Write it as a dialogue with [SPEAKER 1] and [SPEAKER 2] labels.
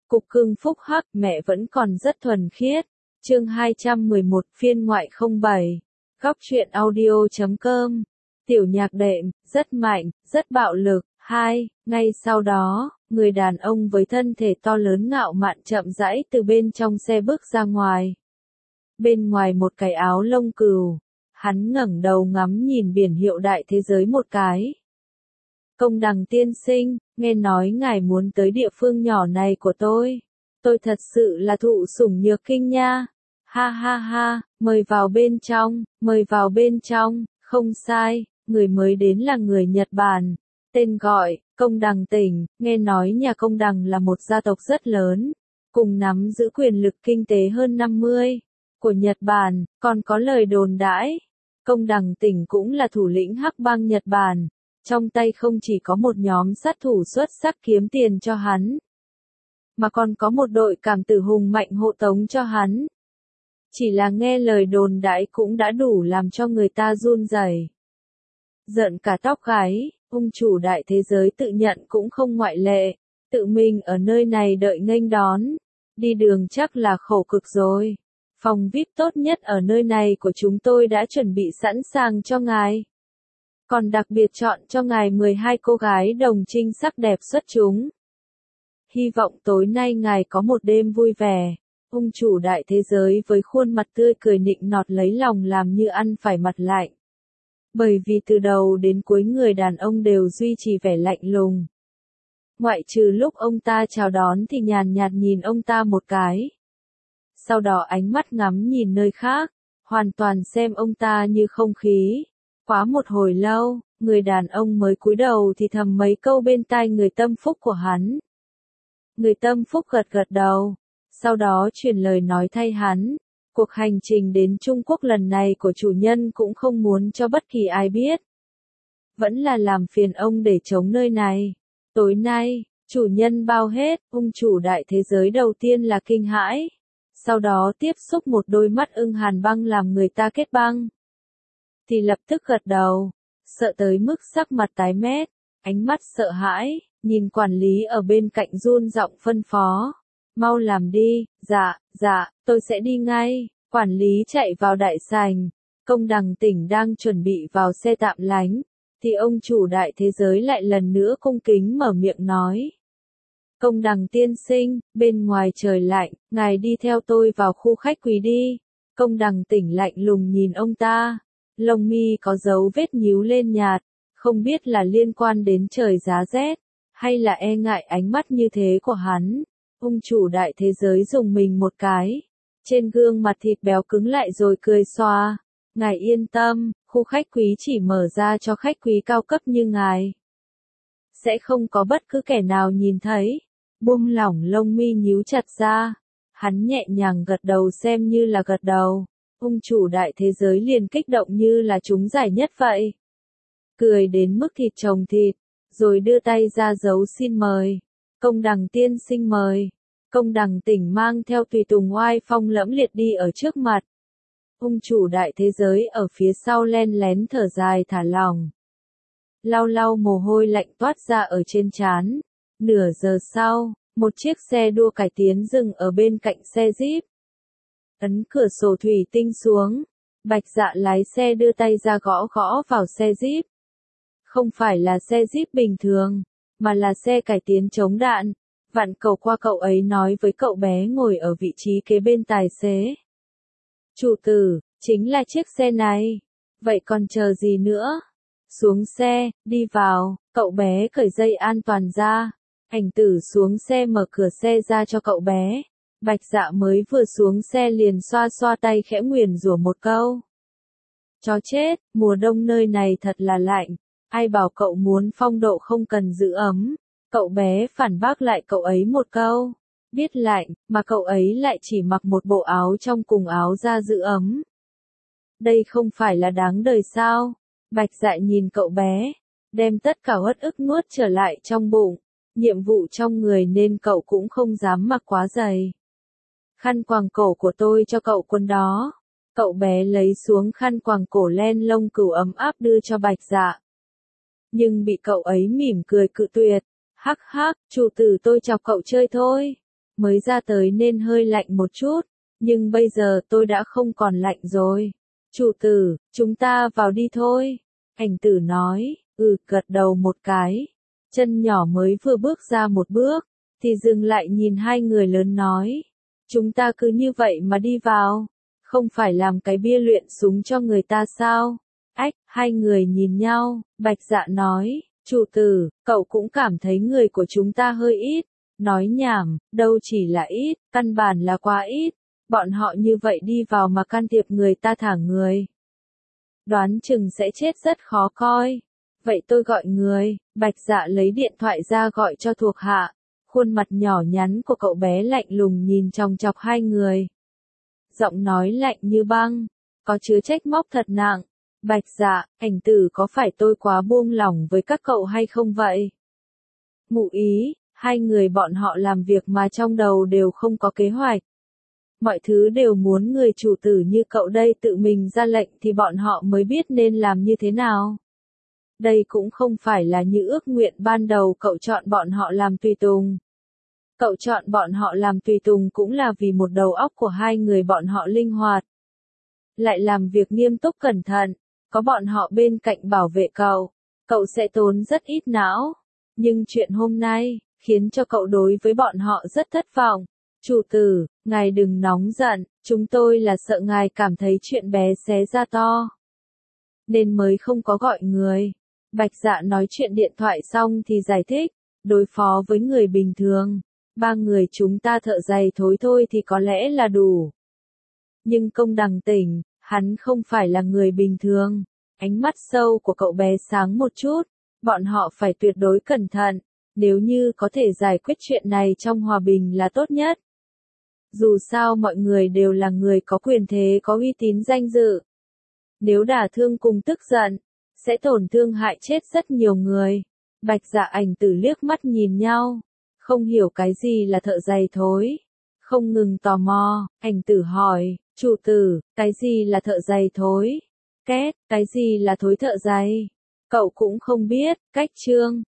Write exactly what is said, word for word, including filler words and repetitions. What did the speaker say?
[SPEAKER 1] Cục cưng phúc hắc, mẹ vẫn còn rất thuần khiết. Chương hai trăm mười một, phiên ngoại không bảy. Góc truyện audio chấm com. Tiểu nhạc đệm, rất mạnh, rất bạo lực. Hai, ngay sau đó, người đàn ông với thân thể to lớn ngạo mạn chậm rãi từ bên trong xe bước ra ngoài. Bên ngoài một cái áo lông cừu, hắn ngẩng đầu ngắm nhìn biển hiệu đại thế giới một cái. Công Đằng tiên sinh, nghe nói ngài muốn tới địa phương nhỏ này của tôi. Tôi thật sự là thụ sủng nhược kinh nha. Ha ha ha, mời vào bên trong, mời vào bên trong, không sai, người mới đến là người Nhật Bản. Tên gọi, Công Đằng tỉnh, nghe nói nhà Công Đằng là một gia tộc rất lớn, cùng nắm giữ quyền lực kinh tế hơn năm mươi của Nhật Bản, còn có lời đồn đãi. Công Đằng tỉnh cũng là thủ lĩnh hắc bang Nhật Bản. Trong tay không chỉ có một nhóm sát thủ xuất sắc kiếm tiền cho hắn, mà còn có một đội cảm tử hùng mạnh hộ tống cho hắn. Chỉ là nghe lời đồn đãi cũng đã đủ làm cho người ta run rẩy, giận cả tóc gáy. Ông chủ đại thế giới tự nhận cũng không ngoại lệ, tự mình ở nơi này đợi nghênh đón, đi đường chắc là khổ cực rồi. Phòng vi ai pi tốt nhất ở nơi này của chúng tôi đã chuẩn bị sẵn sàng cho ngài. Còn đặc biệt chọn cho ngài mười hai cô gái đồng trinh sắc đẹp xuất chúng. Hy vọng tối nay ngài có một đêm vui vẻ. Ông chủ đại thế giới với khuôn mặt tươi cười nịnh nọt lấy lòng làm như ăn phải mặt lạnh. Bởi vì từ đầu đến cuối người đàn ông đều duy trì vẻ lạnh lùng. Ngoại trừ lúc ông ta chào đón thì nhàn nhạt nhìn ông ta một cái. Sau đó ánh mắt ngắm nhìn nơi khác, hoàn toàn xem ông ta như không khí. Quá một hồi lâu, người đàn ông mới cúi đầu thì thầm mấy câu bên tai người tâm phúc của hắn. Người tâm phúc gật gật đầu, sau đó truyền lời nói thay hắn. Cuộc hành trình đến Trung Quốc lần này của chủ nhân cũng không muốn cho bất kỳ ai biết. Vẫn là làm phiền ông để chống nơi này. Tối nay, chủ nhân bao hết, ông chủ đại thế giới đầu tiên là kinh hãi. Sau đó tiếp xúc một đôi mắt ưng hàn băng làm người ta kết băng. Thì lập tức gật đầu, sợ tới mức sắc mặt tái mét, ánh mắt sợ hãi, nhìn quản lý ở bên cạnh run giọng phân phó. Mau làm đi, dạ, dạ, tôi sẽ đi ngay. Quản lý chạy vào đại sảnh, Công Đằng tỉnh đang chuẩn bị vào xe tạm lánh, thì ông chủ đại thế giới lại lần nữa cung kính mở miệng nói. Công Đằng tiên sinh, bên ngoài trời lạnh, ngài đi theo tôi vào khu khách quý đi. Công Đằng tỉnh lạnh lùng nhìn ông ta, lông mi có dấu vết nhíu lên nhạt, không biết là liên quan đến trời giá rét, hay là e ngại ánh mắt như thế của hắn. Ông chủ đại thế giới dùng mình một cái, trên gương mặt thịt béo cứng lại rồi cười xoa. Ngài yên tâm, khu khách quý chỉ mở ra cho khách quý cao cấp như ngài. Sẽ không có bất cứ kẻ nào nhìn thấy. Buông lỏng lông mi nhíu chặt ra. Hắn nhẹ nhàng gật đầu xem như là gật đầu. Ông chủ đại thế giới liền kích động như là chúng giải nhất vậy. Cười đến mức thịt chồng thịt, rồi đưa tay ra dấu xin mời. Công Đằng tiên sinh mời. Công Đằng tỉnh mang theo tùy tùng oai phong lẫm liệt đi ở trước mặt. Ông chủ đại thế giới ở phía sau len lén thở dài thả lỏng. Lau lau mồ hôi lạnh toát ra ở trên trán. Nửa giờ sau, một chiếc xe đua cải tiến dừng ở bên cạnh xe Jeep. Ấn cửa sổ thủy tinh xuống. Bạch Dạ lái xe đưa tay ra gõ gõ vào xe Jeep. Không phải là xe Jeep bình thường, mà là xe cải tiến chống đạn. Vặn cầu qua cậu ấy nói với cậu bé ngồi ở vị trí kế bên tài xế. Chủ tử, chính là chiếc xe này. Vậy còn chờ gì nữa? Xuống xe, đi vào, cậu bé cởi dây an toàn ra. Ảnh tử xuống xe mở cửa xe ra cho cậu bé. Bạch Dạ mới vừa xuống xe liền xoa xoa tay khẽ nguyền rủa một câu. Chó chết, mùa đông nơi này thật là lạnh. Ai bảo cậu muốn phong độ không cần giữ ấm. Cậu bé phản bác lại cậu ấy một câu. Biết lạnh, mà cậu ấy lại chỉ mặc một bộ áo trong cùng áo da giữ ấm. Đây không phải là đáng đời sao? Bạch Dạ nhìn cậu bé, đem tất cả uất ức nuốt trở lại trong bụng. Nhiệm vụ trong người nên cậu cũng không dám mặc quá dày. Khăn quàng cổ của tôi cho cậu quần đó. Cậu bé lấy xuống khăn quàng cổ len lông cừu ấm áp đưa cho Bạch Dạ. Nhưng bị cậu ấy mỉm cười cự tuyệt. Hắc hắc, chủ tử tôi chọc cậu chơi thôi. mới ra tới nên hơi lạnh một chút, nhưng bây giờ tôi đã không còn lạnh rồi. Chủ tử, chúng ta vào đi thôi. Ảnh tử nói, ừ, gật đầu một cái. Chân nhỏ mới vừa bước ra một bước, thì dừng lại nhìn hai người lớn nói. Chúng ta cứ như vậy mà đi vào, không phải làm cái bia luyện súng cho người ta sao? Ách, hai người nhìn nhau, Bạch Dạ nói, chủ tử, cậu cũng cảm thấy người của chúng ta hơi ít. Nói nhảm, đâu chỉ là ít, căn bản là quá ít. Bọn họ như vậy đi vào mà can thiệp người ta thả người. Đoán chừng sẽ chết rất khó coi. Vậy tôi gọi người, Bạch Dạ lấy điện thoại ra gọi cho thuộc hạ. Khuôn mặt nhỏ nhắn của cậu bé lạnh lùng nhìn chòng chọc hai người. Giọng nói lạnh như băng, có chứa trách móc thật nặng. Bạch Dạ, Ảnh tử có phải tôi quá buông lỏng với các cậu hay không vậy? Ngụ ý, hai người bọn họ làm việc mà trong đầu đều không có kế hoạch. Mọi thứ đều muốn người chủ tử như cậu đây tự mình ra lệnh thì bọn họ mới biết nên làm như thế nào. Đây cũng không phải là như ước nguyện ban đầu cậu chọn bọn họ làm tùy tùng. Cậu chọn bọn họ làm tùy tùng cũng là vì một đầu óc của hai người bọn họ linh hoạt. Lại làm việc nghiêm túc cẩn thận, có bọn họ bên cạnh bảo vệ cậu, cậu sẽ tốn rất ít não. Nhưng chuyện hôm nay, khiến cho cậu đối với bọn họ rất thất vọng. Chủ tử, ngài đừng nóng giận, chúng tôi là sợ ngài cảm thấy chuyện bé xé ra to. Nên mới không có gọi người. Bạch Dạ nói chuyện điện thoại xong thì giải thích, đối phó với người bình thường. Ba người chúng ta thợ giày thối thôi thì có lẽ là đủ. Nhưng Công Đằng Tỉnh, hắn không phải là người bình thường. Ánh mắt sâu của cậu bé sáng một chút. Bọn họ phải tuyệt đối cẩn thận. Nếu như có thể giải quyết chuyện này trong hòa bình là tốt nhất. Dù sao mọi người đều là người có quyền thế có uy tín danh dự. Nếu đả thương cùng tức giận, sẽ tổn thương hại chết rất nhiều người. Bạch Dạ Ảnh tử liếc mắt nhìn nhau. Không hiểu cái gì là thợ giày thối. Không ngừng tò mò, Ảnh tử hỏi, chủ tử, cái gì là thợ giày thối? Két, cái gì là thối thợ giày? Cậu cũng không biết, cách chương.